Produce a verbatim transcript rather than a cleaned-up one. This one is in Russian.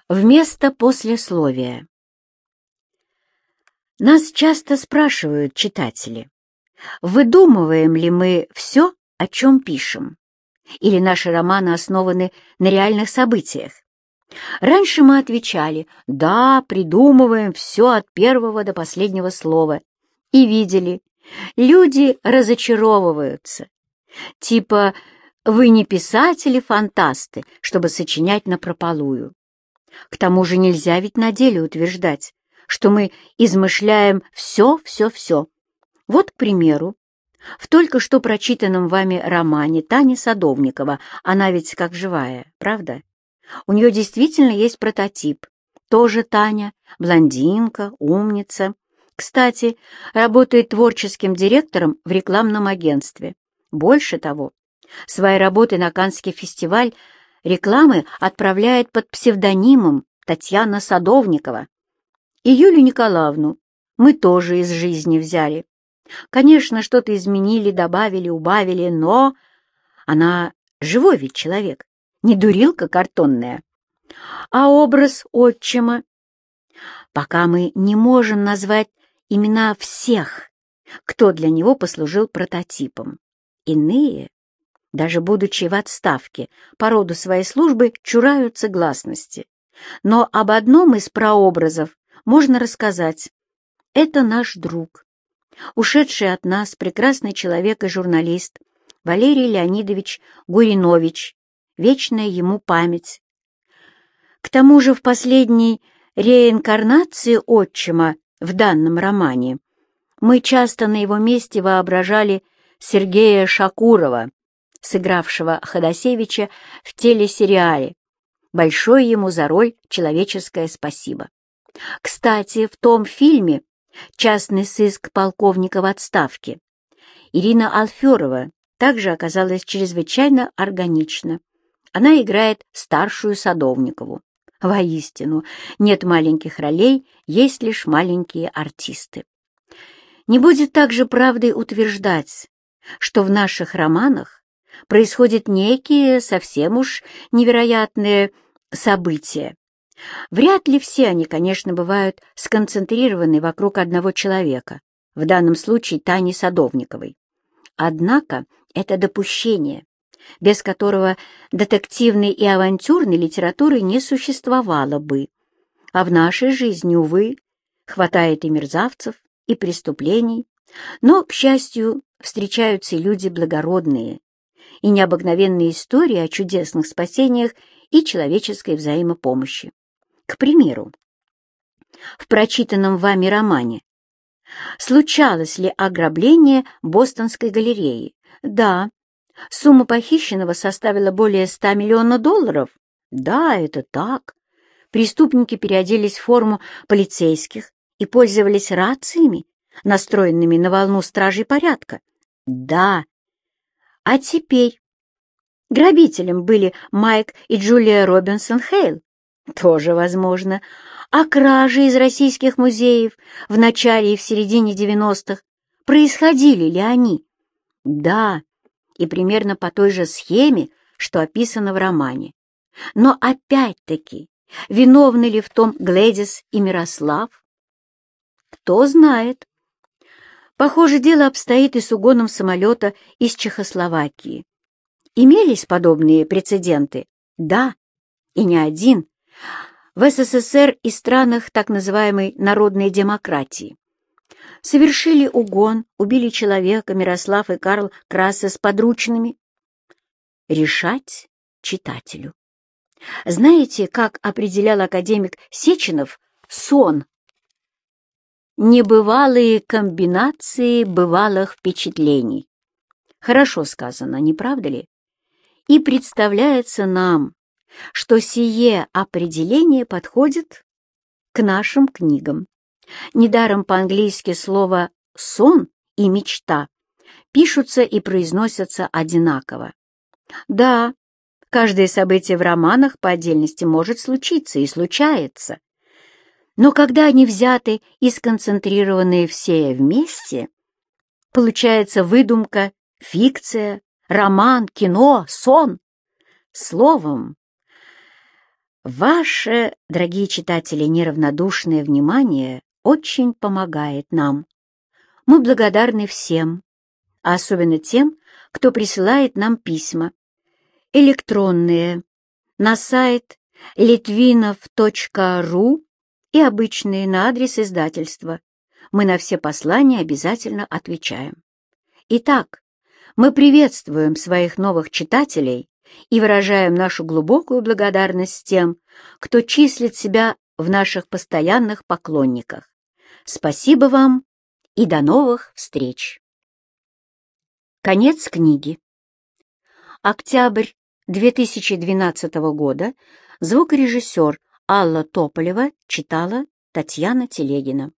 Вместо послесловия. Нас часто спрашивают читатели, выдумываем ли мы все, о чем пишем, или наши романы основаны на реальных событиях. Раньше мы отвечали «да, придумываем все от первого до последнего слова» и видели, люди разочаровываются. Типа «вы не писатели-фантасты, чтобы сочинять напропалую». К тому же нельзя ведь на деле утверждать, что мы измышляем все-все-все. Вот, к примеру, в только что прочитанном вами романе Тани Садовникова, она ведь как живая, правда? У нее действительно есть прототип. Тоже Таня, блондинка, умница. Кстати, работает творческим директором в рекламном агентстве. Больше того, свои работы на Каннский фестиваль рекламы отправляет под псевдонимом Татьяна Садовникова. И Юлию Николаевну мы тоже из жизни взяли. Конечно, что-то изменили, добавили, убавили, но она живой ведь человек, не дурилка картонная. А образ отчима? Пока мы не можем назвать имена всех, кто для него послужил прототипом. Иные, даже будучи в отставке, по роду своей службы чураются гласности. Но об одном из прообразов можно рассказать. Это наш друг, ушедший от нас прекрасный человек и журналист Валерий Леонидович Гуринович, вечная ему память. К тому же в последней реинкарнации отчима в данном романе мы часто на его месте воображали Сергея Шакурова, сыгравшего Ходосевича в телесериале. Большое ему за роль человеческое спасибо. Кстати, в том фильме «Частный сыск полковника в отставке» Ирина Алферова также оказалась чрезвычайно органична. Она играет старшую Садовникову. Воистину, нет маленьких ролей, есть лишь маленькие артисты. Не будет также правдой утверждать, что в наших романах происходят некие совсем уж невероятные события. Вряд ли все они, конечно, бывают сконцентрированы вокруг одного человека, в данном случае Тани Садовниковой. Однако это допущение, без которого детективной и авантюрной литературы не существовало бы. А в нашей жизни, увы, хватает и мерзавцев, и преступлений, но, к счастью, встречаются и люди благородные, и необыкновенные истории о чудесных спасениях и человеческой взаимопомощи. К примеру, в прочитанном вами романе случалось ли ограбление Бостонской галереи? Да. Сумма похищенного составила более ста миллионов долларов? Да, это так. Преступники переоделись в форму полицейских и пользовались рациями, настроенными на волну стражей порядка? Да. А теперь грабителем были Майк и Джулия Робинсон-Хейл? Тоже возможно. А кражи из российских музеев в начале и в середине девяностых, происходили ли они? Да, и примерно по той же схеме, что описано в романе. Но опять-таки, виновны ли в том Глэдис и Мирослав? Кто знает. Похоже, дело обстоит и с угоном самолета из Чехословакии. Имелись подобные прецеденты? Да, и не один. В СССР и странах так называемой народной демократии. Совершили угон, убили человека Мирослав и Карл Крассе с подручными. Решать читателю. Знаете, как определял академик Сеченов сон? Небывалые комбинации бывалых впечатлений. Хорошо сказано, не правда ли? И представляется нам, что сие определение подходит к нашим книгам. Недаром по-английски слово «сон» и «мечта» пишутся и произносятся одинаково. Да, каждое событие в романах по отдельности может случиться и случается. Но когда они взяты и сконцентрированы все вместе, получается выдумка, фикция, роман, кино, сон. Словом, Ваше, дорогие читатели, неравнодушное внимание очень помогает нам. Мы благодарны всем, а особенно тем, кто присылает нам письма, электронные, на сайт литвинов точка ру и обычные на адрес издательства. Мы на все послания обязательно отвечаем. Итак, мы приветствуем своих новых читателей и выражаем нашу глубокую благодарность тем, кто числит себя в наших постоянных поклонниках. Спасибо вам и до новых встреч! Конец книги. Октябрь две тысячи двенадцатого года. Звукорежиссер Алла Тополева читала Татьяна Телегина.